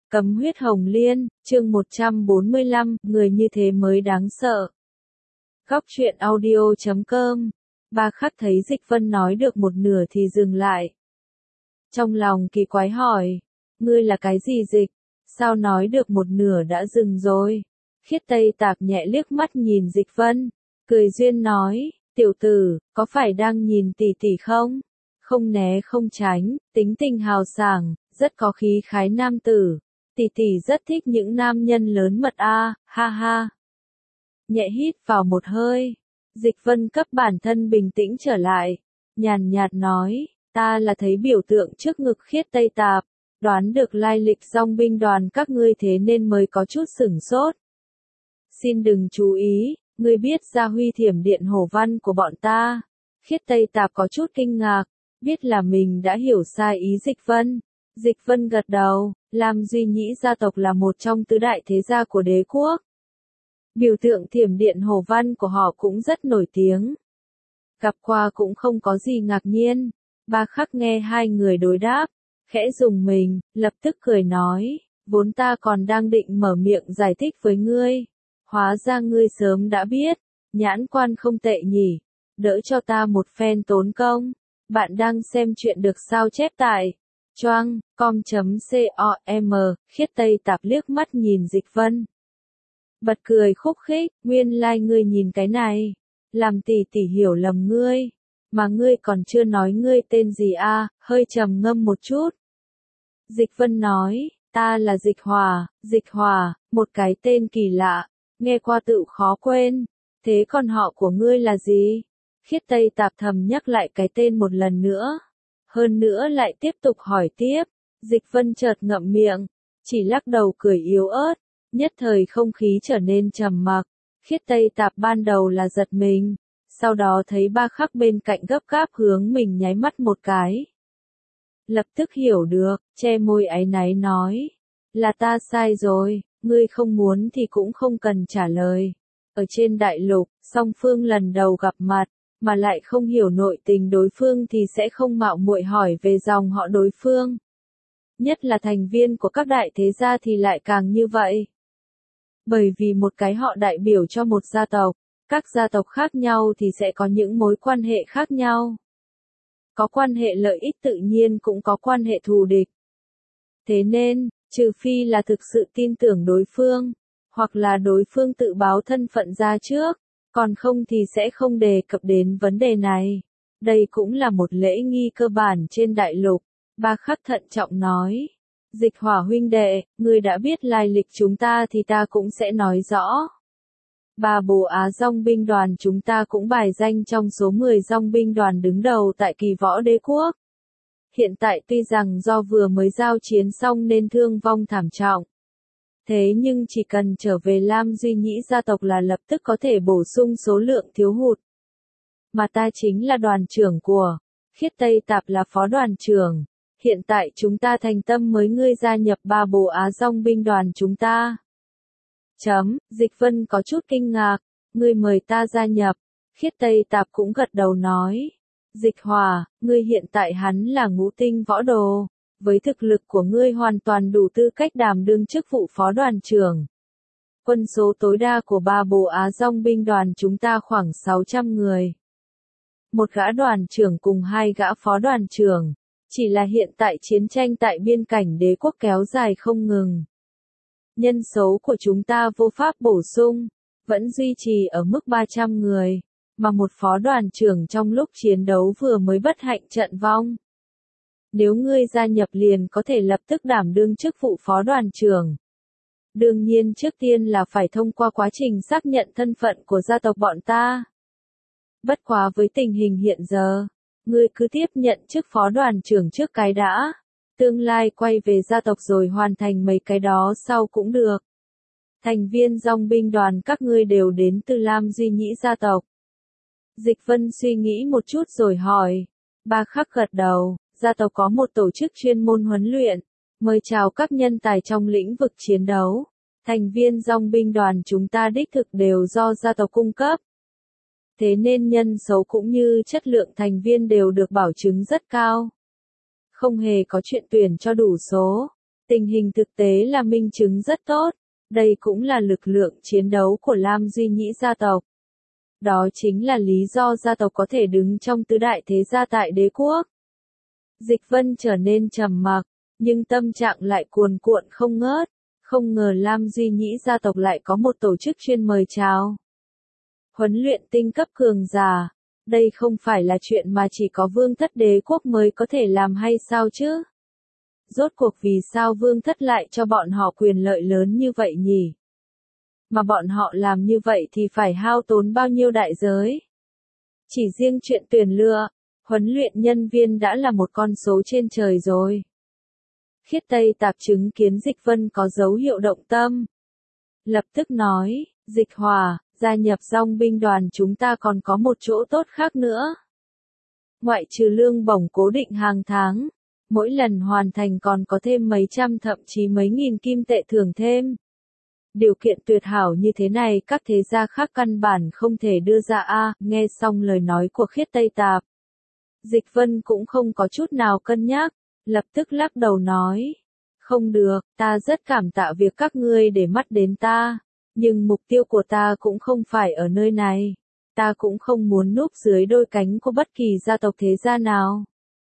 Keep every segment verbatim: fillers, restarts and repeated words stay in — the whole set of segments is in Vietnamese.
Cấm huyết hồng liên, chương một trăm bốn mươi lăm, người như thế mới đáng sợ. Góc truyện audio chấm com. Ba Khắc thấy Dịch Vân nói được một nửa thì dừng lại. Trong lòng kỳ quái hỏi, ngươi là cái gì Dịch? Sao nói được một nửa đã dừng rồi? Khiết Tây Tạp nhẹ liếc mắt nhìn Dịch Vân, cười duyên nói, tiểu tử, có phải đang nhìn tỷ tỷ không? Không né không tránh, tính tình hào sảng, rất có khí khái nam tử. Tỷ tỷ rất thích những nam nhân lớn mật a, ha ha. Nhẹ hít vào một hơi, Dịch Vân cấp bản thân bình tĩnh trở lại, nhàn nhạt nói, ta là thấy biểu tượng trước ngực Khiết Tây Tạp, đoán được lai lịch dòng binh đoàn các ngươi thế nên mới có chút sửng sốt. Xin đừng chú ý, ngươi biết Gia Huy Thiểm Điện Hổ Văn của bọn ta. Khiết Tây Tạp có chút kinh ngạc, biết là mình đã hiểu sai ý Dịch Vân. Dịch Vân gật đầu, Lam Duy Nhĩ gia tộc là một trong tứ đại thế gia của đế quốc. Biểu tượng Thiểm Điện Hổ Văn của họ cũng rất nổi tiếng. Gặp qua cũng không có gì ngạc nhiên. Ba Khắc nghe hai người đối đáp, khẽ dùng mình, lập tức cười nói, vốn ta còn đang định mở miệng giải thích với ngươi. Hóa ra ngươi sớm đã biết, nhãn quan không tệ nhỉ, đỡ cho ta một phen tốn công. Bạn đang xem chuyện được sao chép tại choang com chấm com. Khiết Tây Tạp liếc mắt nhìn Dịch Vân, bật cười khúc khích, nguyên lai like ngươi nhìn cái này, làm tỷ tỷ hiểu lầm ngươi, mà ngươi còn chưa nói ngươi tên gì a, à, hơi trầm ngâm một chút. Dịch Vân nói, ta là Dịch Hòa, Dịch Hòa, một cái tên kỳ lạ, nghe qua tự khó quên, thế còn họ của ngươi là gì? Khiết Tây Tạp thầm nhắc lại cái tên một lần nữa. Hơn nữa lại tiếp tục hỏi tiếp, Dịch Vân chợt ngậm miệng, chỉ lắc đầu cười yếu ớt, nhất thời không khí trở nên trầm mặc. Khiết Tây Tạp ban đầu là giật mình, sau đó thấy Ba Khắc bên cạnh gấp gáp hướng mình nháy mắt một cái. Lập tức hiểu được, che môi áy náy nói, là ta sai rồi, ngươi không muốn thì cũng không cần trả lời. Ở trên đại lục, song phương lần đầu gặp mặt, mà lại không hiểu nội tình đối phương thì sẽ không mạo muội hỏi về dòng họ đối phương. Nhất là thành viên của các đại thế gia thì lại càng như vậy. Bởi vì một cái họ đại biểu cho một gia tộc, các gia tộc khác nhau thì sẽ có những mối quan hệ khác nhau. Có quan hệ lợi ích tự nhiên cũng có quan hệ thù địch. Thế nên, trừ phi là thực sự tin tưởng đối phương, hoặc là đối phương tự báo thân phận ra trước, còn không thì sẽ không đề cập đến vấn đề này. Đây cũng là một lễ nghi cơ bản trên đại lục. Ba Khắc thận trọng nói, Dịch Hỏa huynh đệ, ngươi đã biết lai lịch chúng ta thì ta cũng sẽ nói rõ. Ba Bồ Á Dòng binh đoàn chúng ta cũng bài danh trong số mười dòng binh đoàn đứng đầu tại Kỳ Võ Đế quốc. Hiện tại tuy rằng do vừa mới giao chiến xong nên thương vong thảm trọng. Thế nhưng chỉ cần trở về Lam Duy Nhĩ gia tộc là lập tức có thể bổ sung số lượng thiếu hụt. Mà ta chính là đoàn trưởng của Khiết Tây Tạp là phó đoàn trưởng. Hiện tại chúng ta thành tâm mới ngươi gia nhập Ba Bồ Á Dòng binh đoàn chúng ta. Chấm, Dịch Vân có chút kinh ngạc, ngươi mời ta gia nhập. Khiết Tây Tạp cũng gật đầu nói, Dịch Hòa, ngươi hiện tại hắn là ngũ tinh võ đồ. Với thực lực của ngươi hoàn toàn đủ tư cách đảm đương chức vụ phó đoàn trưởng. Quân số tối đa của Ba Bồ Á Dòng binh đoàn chúng ta khoảng sáu trăm người. Một gã đoàn trưởng cùng hai gã phó đoàn trưởng. Chỉ là hiện tại chiến tranh tại biên cảnh đế quốc kéo dài không ngừng. Nhân số của chúng ta vô pháp bổ sung, vẫn duy trì ở mức ba trăm người, mà một phó đoàn trưởng trong lúc chiến đấu vừa mới bất hạnh trận vong. Nếu ngươi gia nhập liền có thể lập tức đảm đương chức vụ phó đoàn trưởng. Đương nhiên trước tiên là phải thông qua quá trình xác nhận thân phận của gia tộc bọn ta. Bất quá với tình hình hiện giờ, ngươi cứ tiếp nhận chức phó đoàn trưởng trước cái đã. Tương lai quay về gia tộc rồi hoàn thành mấy cái đó sau cũng được. Thành viên dòng binh đoàn các ngươi đều đến từ Lam Duy Nhĩ gia tộc. Dịch Vân suy nghĩ một chút rồi hỏi. Ba Khắc gật đầu. Gia tộc có một tổ chức chuyên môn huấn luyện, mời chào các nhân tài trong lĩnh vực chiến đấu. Thành viên dòng binh đoàn chúng ta đích thực đều do gia tộc cung cấp. Thế nên nhân số cũng như chất lượng thành viên đều được bảo chứng rất cao. Không hề có chuyện tuyển cho đủ số. Tình hình thực tế là minh chứng rất tốt, đây cũng là lực lượng chiến đấu của Lam Duy Nhĩ gia tộc. Đó chính là lý do gia tộc có thể đứng trong tứ đại thế gia tại đế quốc. Dịch Vân trở nên trầm mặc, nhưng tâm trạng lại cuồn cuộn không ngớt, không ngờ Lam Duy Nhĩ gia tộc lại có một tổ chức chuyên mời chào. Huấn luyện tinh cấp cường giả, đây không phải là chuyện mà chỉ có vương thất đế quốc mới có thể làm hay sao chứ? Rốt cuộc vì sao vương thất lại cho bọn họ quyền lợi lớn như vậy nhỉ? Mà bọn họ làm như vậy thì phải hao tốn bao nhiêu đại giới? Chỉ riêng chuyện tuyển lựa, huấn luyện nhân viên đã là một con số trên trời rồi. Khiết Tây Tạp chứng kiến Dịch Vân có dấu hiệu động tâm. Lập tức nói, Dịch Hòa, gia nhập dòng binh đoàn chúng ta còn có một chỗ tốt khác nữa. Ngoại trừ lương bổng cố định hàng tháng, mỗi lần hoàn thành còn có thêm mấy trăm thậm chí mấy nghìn kim tệ thưởng thêm. Điều kiện tuyệt hảo như thế này các thế gia khác căn bản không thể đưa ra a. Nghe xong lời nói của Khiết Tây Tạp, Dịch Vân cũng không có chút nào cân nhắc, lập tức lắc đầu nói, không được, ta rất cảm tạ việc các ngươi để mắt đến ta, nhưng mục tiêu của ta cũng không phải ở nơi này, ta cũng không muốn núp dưới đôi cánh của bất kỳ gia tộc thế gia nào.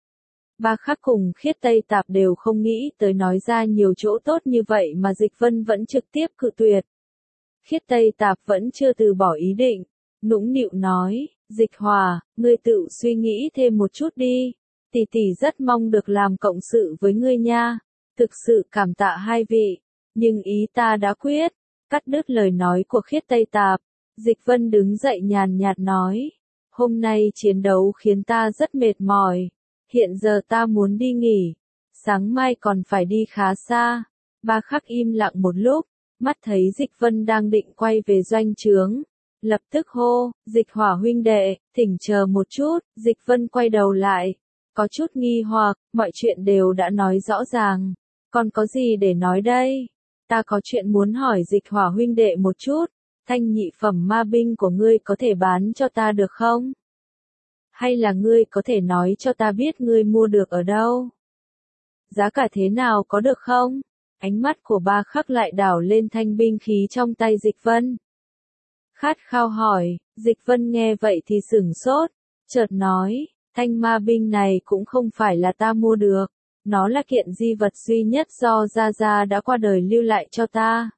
Ba Khắc cùng Khiết Tây Tạp đều không nghĩ tới nói ra nhiều chỗ tốt như vậy mà Dịch Vân vẫn trực tiếp cự tuyệt. Khiết Tây Tạp vẫn chưa từ bỏ ý định, nũng nịu nói, Dịch Hòa, ngươi tự suy nghĩ thêm một chút đi, tỷ tỷ rất mong được làm cộng sự với ngươi nha, thực sự cảm tạ hai vị, nhưng ý ta đã quyết. Cắt đứt lời nói của Khiết Tây Tạp, Dịch Vân đứng dậy nhàn nhạt nói, hôm nay chiến đấu khiến ta rất mệt mỏi. Hiện giờ ta muốn đi nghỉ, sáng mai còn phải đi khá xa. Ba Khắc im lặng một lúc, mắt thấy Dịch Vân đang định quay về doanh trướng, lập tức hô, Dịch Hỏa huynh đệ, thỉnh chờ một chút. Dịch Vân quay đầu lại, có chút nghi hoặc, mọi chuyện đều đã nói rõ ràng, còn có gì để nói đây? Ta có chuyện muốn hỏi Dịch Hỏa huynh đệ một chút, thanh nhị phẩm ma binh của ngươi có thể bán cho ta được không? Hay là ngươi có thể nói cho ta biết ngươi mua được ở đâu? Giá cả thế nào có được không? Ánh mắt của Ba Khắc lại đảo lên thanh binh khí trong tay Dịch Vân. Khát khao hỏi, Dịch Vân nghe vậy thì sửng sốt, chợt nói, thanh ma binh này cũng không phải là ta mua được, nó là kiện di vật duy nhất do Gia Gia đã qua đời lưu lại cho ta.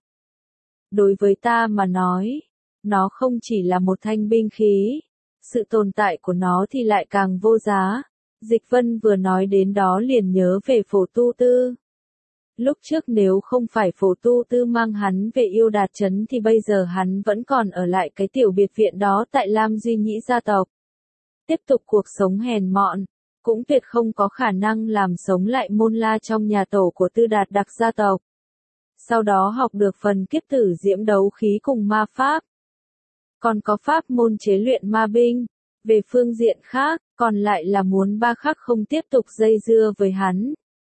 Đối với ta mà nói, nó không chỉ là một thanh binh khí, sự tồn tại của nó thì lại càng vô giá. Dịch Vân vừa nói đến đó liền nhớ về Phổ Tu Tư. Lúc trước nếu không phải Phổ Tu Tư mang hắn về Yêu Đạt Trấn thì bây giờ hắn vẫn còn ở lại cái tiểu biệt viện đó tại Lam Duy Nhĩ gia tộc. Tiếp tục cuộc sống hèn mọn, cũng tuyệt không có khả năng làm sống lại môn la trong nhà tổ của Tư Đạt Đặc gia tộc. Sau đó học được phần kiếp tử diễm đấu khí cùng ma pháp. Còn có pháp môn chế luyện ma binh. Về phương diện khác, còn lại là muốn Ba Khắc không tiếp tục dây dưa với hắn.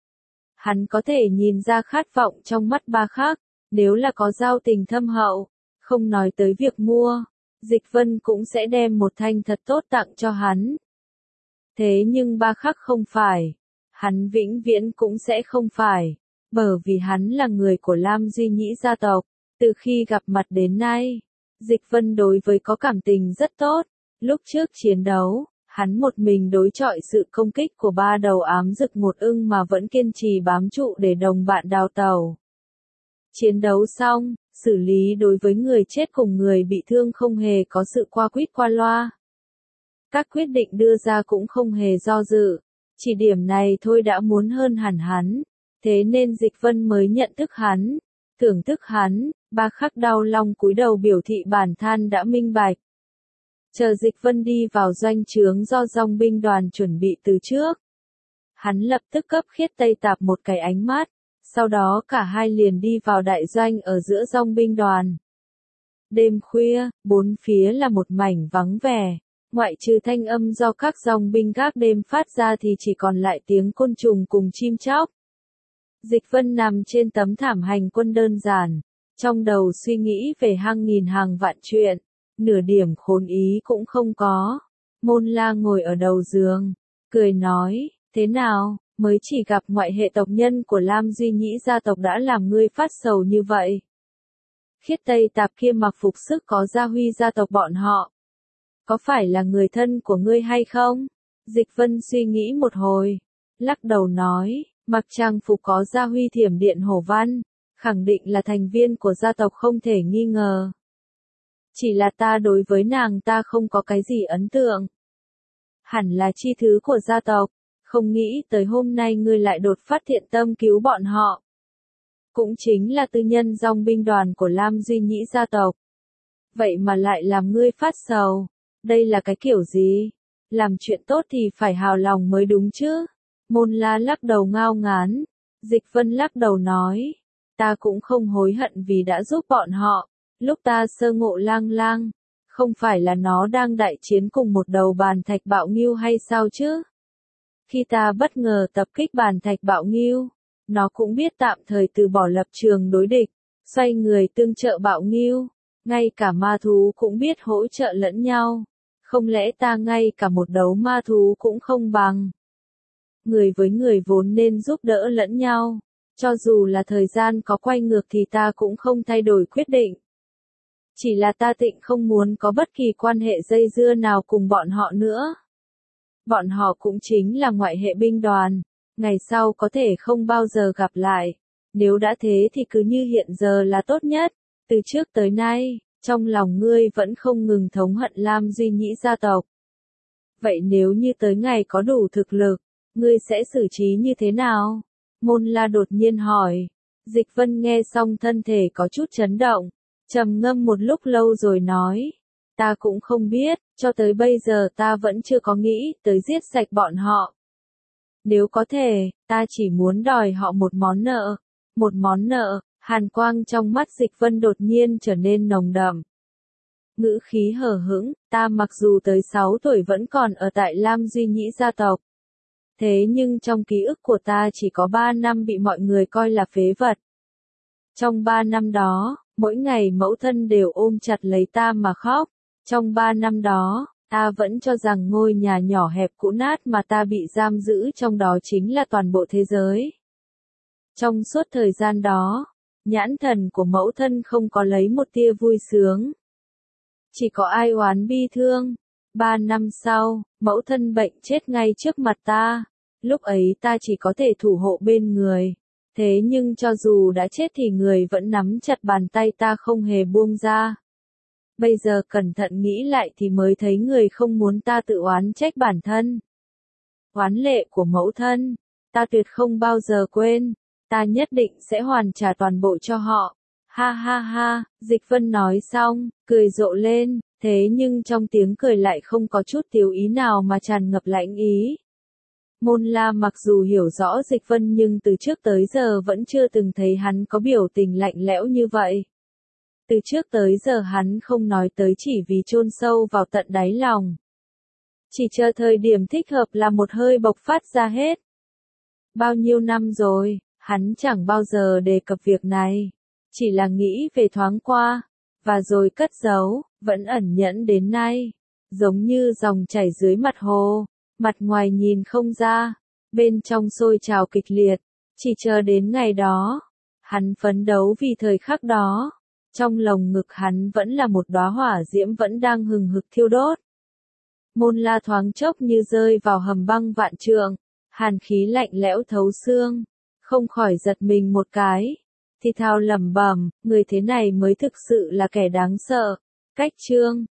Hắn có thể nhìn ra khát vọng trong mắt Ba Khắc, nếu là có giao tình thâm hậu, không nói tới việc mua, Dịch Vân cũng sẽ đem một thanh thật tốt tặng cho hắn. Thế nhưng Ba Khắc không phải, hắn vĩnh viễn cũng sẽ không phải, bởi vì hắn là người của Lam Duy Nhĩ gia tộc, từ khi gặp mặt đến nay, Dịch Vân đối với có cảm tình rất tốt. Lúc trước chiến đấu, hắn một mình đối chọi sự công kích của ba đầu ám dực một ưng mà vẫn kiên trì bám trụ để đồng bạn đào tàu. Chiến đấu xong, xử lý đối với người chết cùng người bị thương không hề có sự qua quýt qua loa. Các quyết định đưa ra cũng không hề do dự, chỉ điểm này thôi đã muốn hơn hẳn hắn, thế nên Dịch Vân mới nhận thức hắn, thưởng thức hắn. Ba Khắc đau lòng cúi đầu biểu thị bản thân đã minh bạch. Chờ Dịch Vân đi vào doanh trướng do dòng binh đoàn chuẩn bị từ trước. Hắn lập tức cấp Khiết Tây Tạp một cái ánh mắt, sau đó cả hai liền đi vào đại doanh ở giữa dòng binh đoàn. Đêm khuya, bốn phía là một mảnh vắng vẻ, ngoại trừ thanh âm do các dòng binh gác đêm phát ra thì chỉ còn lại tiếng côn trùng cùng chim chóc. Dịch Vân nằm trên tấm thảm hành quân đơn giản, trong đầu suy nghĩ về hàng nghìn hàng vạn chuyện. Nửa điểm khốn ý cũng không có. Môn La ngồi ở đầu giường, cười nói, thế nào, mới chỉ gặp ngoại hệ tộc nhân của Lam Duy Nhĩ gia tộc đã làm ngươi phát sầu như vậy. Khiết Tây Tạp kia mặc phục sức có gia huy gia tộc bọn họ. Có phải là người thân của ngươi hay không? Dịch Vân suy nghĩ một hồi, lắc đầu nói, mặc trang phục có gia huy Thiểm Điện Hổ Văn, khẳng định là thành viên của gia tộc không thể nghi ngờ. Chỉ là ta đối với nàng ta không có cái gì ấn tượng. Hẳn là chi thứ của gia tộc, không nghĩ tới hôm nay ngươi lại đột phát thiện tâm cứu bọn họ. Cũng chính là tư nhân dòng binh đoàn của Lam Duy Nhĩ gia tộc. Vậy mà lại làm ngươi phát sầu, đây là cái kiểu gì? Làm chuyện tốt thì phải hào lòng mới đúng chứ. Môn La lắc đầu ngao ngán, Dịch Vân lắc đầu nói, ta cũng không hối hận vì đã giúp bọn họ. Lúc ta sơ ngộ Lang Lang, không phải là nó đang đại chiến cùng một đầu bàn thạch bạo ngưu hay sao chứ? Khi ta bất ngờ tập kích bàn thạch bạo ngưu, nó cũng biết tạm thời từ bỏ lập trường đối địch, xoay người tương trợ bạo ngưu, ngay cả ma thú cũng biết hỗ trợ lẫn nhau. Không lẽ ta ngay cả một đấu ma thú cũng không bằng? Người với người vốn nên giúp đỡ lẫn nhau, cho dù là thời gian có quay ngược thì ta cũng không thay đổi quyết định. Chỉ là ta tịnh không muốn có bất kỳ quan hệ dây dưa nào cùng bọn họ nữa. Bọn họ cũng chính là ngoại hệ binh đoàn, ngày sau có thể không bao giờ gặp lại. Nếu đã thế thì cứ như hiện giờ là tốt nhất. Từ trước tới nay, trong lòng ngươi vẫn không ngừng thống hận Lam Duy Nhĩ gia tộc. Vậy nếu như tới ngày có đủ thực lực, ngươi sẽ xử trí như thế nào? Môn La đột nhiên hỏi. Dịch Vân nghe xong thân thể có chút chấn động, trầm ngâm một lúc lâu rồi nói. Ta cũng không biết, cho tới bây giờ ta vẫn chưa có nghĩ tới giết sạch bọn họ. Nếu có thể, ta chỉ muốn đòi họ một món nợ. Một món nợ, hàn quang trong mắt Dịch Vân đột nhiên trở nên nồng đậm. Ngữ khí hờ hững, ta mặc dù tới sáu tuổi vẫn còn ở tại Lam Duy Nhĩ gia tộc. Thế nhưng trong ký ức của ta chỉ có ba năm bị mọi người coi là phế vật. Trong ba năm đó, mỗi ngày mẫu thân đều ôm chặt lấy ta mà khóc. Trong ba năm đó, ta vẫn cho rằng ngôi nhà nhỏ hẹp cũ nát mà ta bị giam giữ trong đó chính là toàn bộ thế giới. Trong suốt thời gian đó, nhãn thần của mẫu thân không có lấy một tia vui sướng. Chỉ có ai oán bi thương. Ba năm sau, mẫu thân bệnh chết ngay trước mặt ta. Lúc ấy ta chỉ có thể thủ hộ bên người. Thế nhưng cho dù đã chết thì người vẫn nắm chặt bàn tay ta không hề buông ra. Bây giờ cẩn thận nghĩ lại thì mới thấy người không muốn ta tự oán trách bản thân. Oán lệ của mẫu thân, ta tuyệt không bao giờ quên. Ta nhất định sẽ hoàn trả toàn bộ cho họ. Ha ha ha, Dịch Vân nói xong, cười rộ lên, thế nhưng trong tiếng cười lại không có chút tiếu ý nào mà tràn ngập lãnh ý. Môn La mặc dù hiểu rõ Dịch Vân nhưng từ trước tới giờ vẫn chưa từng thấy hắn có biểu tình lạnh lẽo như vậy. Từ trước tới giờ hắn không nói tới chỉ vì chôn sâu vào tận đáy lòng. Chỉ chờ thời điểm thích hợp là một hơi bộc phát ra hết. Bao nhiêu năm rồi, hắn chẳng bao giờ đề cập việc này. Chỉ là nghĩ về thoáng qua, và rồi cất giấu, vẫn ẩn nhẫn đến nay. Giống như dòng chảy dưới mặt hồ, mặt ngoài nhìn không ra, bên trong sôi trào kịch liệt. Chỉ chờ đến ngày đó, hắn phấn đấu vì thời khắc đó. Trong lồng ngực hắn vẫn là một đóa hỏa diễm vẫn đang hừng hực thiêu đốt. Môn La thoáng chốc như rơi vào hầm băng vạn trượng, hàn khí lạnh lẽo thấu xương, không khỏi giật mình một cái. Thì thào lẩm bẩm, người thế này mới thực sự là kẻ đáng sợ. Cách chương